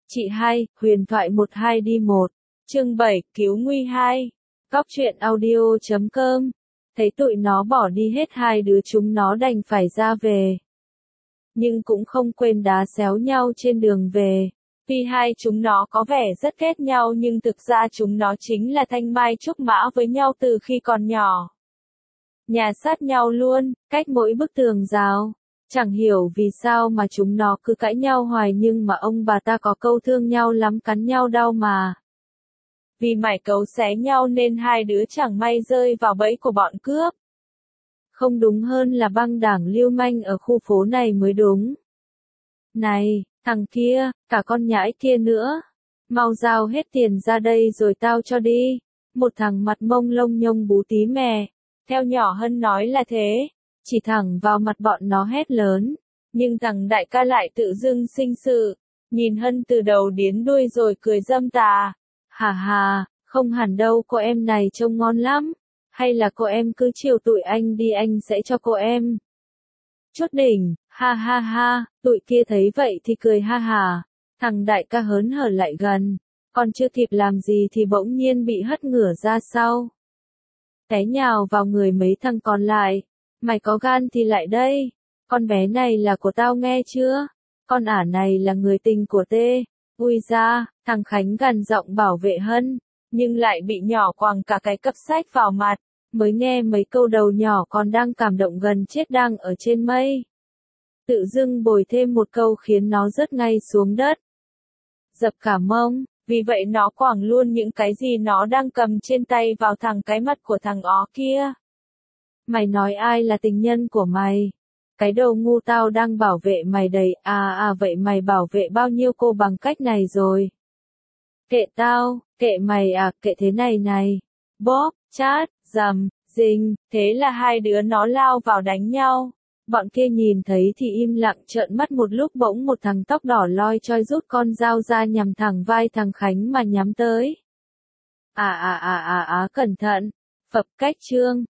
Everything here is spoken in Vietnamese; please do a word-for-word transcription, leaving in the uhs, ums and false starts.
Chị hai, huyền thoại một hai đi một. Chương bảy, cứu nguy hai. Góc truyện audio chấm com. Thấy tụi nó bỏ đi hết, hai đứa chúng nó đành phải ra về. Nhưng cũng không quên đá xéo nhau trên đường về. Vì hai chúng nó có vẻ rất ghét nhau nhưng thực ra chúng nó chính là thanh mai trúc mã với nhau từ khi còn nhỏ. Nhà sát nhau luôn, cách mỗi bức tường rào. Chẳng hiểu vì sao mà chúng nó cứ cãi nhau hoài nhưng mà ông bà ta có câu thương nhau lắm cắn nhau đau mà. Vì mải cấu xé nhau nên hai đứa chẳng may rơi vào bẫy của bọn cướp. Không đúng hơn là băng đảng lưu manh ở khu phố này mới đúng. Này, thằng kia, cả con nhãi kia nữa. Mau giao hết tiền ra đây rồi tao cho đi. Một thằng mặt mông lông nhông bú tí mè. Theo nhỏ Hân nói là thế. Chỉ thẳng vào mặt bọn nó hét lớn. Nhưng thằng đại ca lại tự dưng sinh sự. Nhìn Hân từ đầu đến đuôi rồi cười dâm tà. Hà hà, không hẳn đâu, cô em này trông ngon lắm. Hay là cô em cứ chiều tụi anh đi, anh sẽ cho cô em. Chốt đỉnh, ha ha ha, tụi kia thấy vậy thì cười ha hà. Thằng đại ca hớn hở lại gần. Còn chưa kịp làm gì thì bỗng nhiên bị hất ngửa ra sau. Té nhào vào người mấy thằng còn lại. Mày có gan thì lại đây. Con bé này là của tao nghe chưa? Con ả này là người tình của tê. Ui ra, thằng Khánh gằn giọng bảo vệ Hân. Nhưng lại bị nhỏ quàng cả cái cặp sách vào mặt. Mới nghe mấy câu đầu nhỏ còn đang cảm động gần chết đang ở trên mây. Tự dưng bồi thêm một câu khiến nó rớt ngay xuống đất. Dập cả mông, vì vậy nó quẳng luôn những cái gì nó đang cầm trên tay vào thằng cái mặt của thằng ó kia. Mày nói ai là tình nhân của mày? Cái đầu ngu, tao đang bảo vệ mày đầy, à à vậy mày bảo vệ bao nhiêu cô bằng cách này rồi? Kệ tao, kệ mày à, kệ thế này này. Bóp, chát, dầm, dình, thế là hai đứa nó lao vào đánh nhau. Bọn kia nhìn thấy thì im lặng trợn mắt một lúc, bỗng một thằng tóc đỏ loi choi rút con dao ra nhằm thẳng vai thằng Khánh mà nhắm tới. À à à à à cẩn thận, phập cách trương,